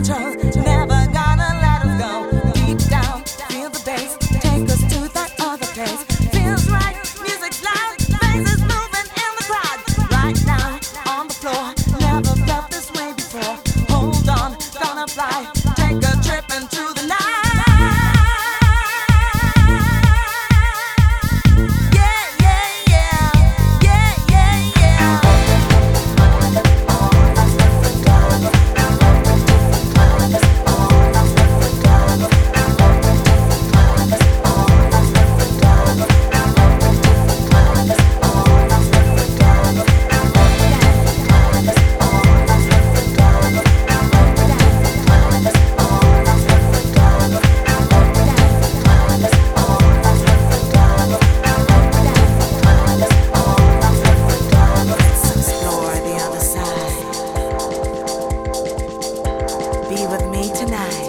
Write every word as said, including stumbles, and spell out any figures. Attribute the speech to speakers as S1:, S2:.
S1: control, never gonna let us go. Deep down, feel the bass, take us to that other place. Feels right, music's loud, faces moving in the crowd. Right now, on the floor, never felt this way before. Hold on, gonna fly, take a trip into the night. Be with me tonight.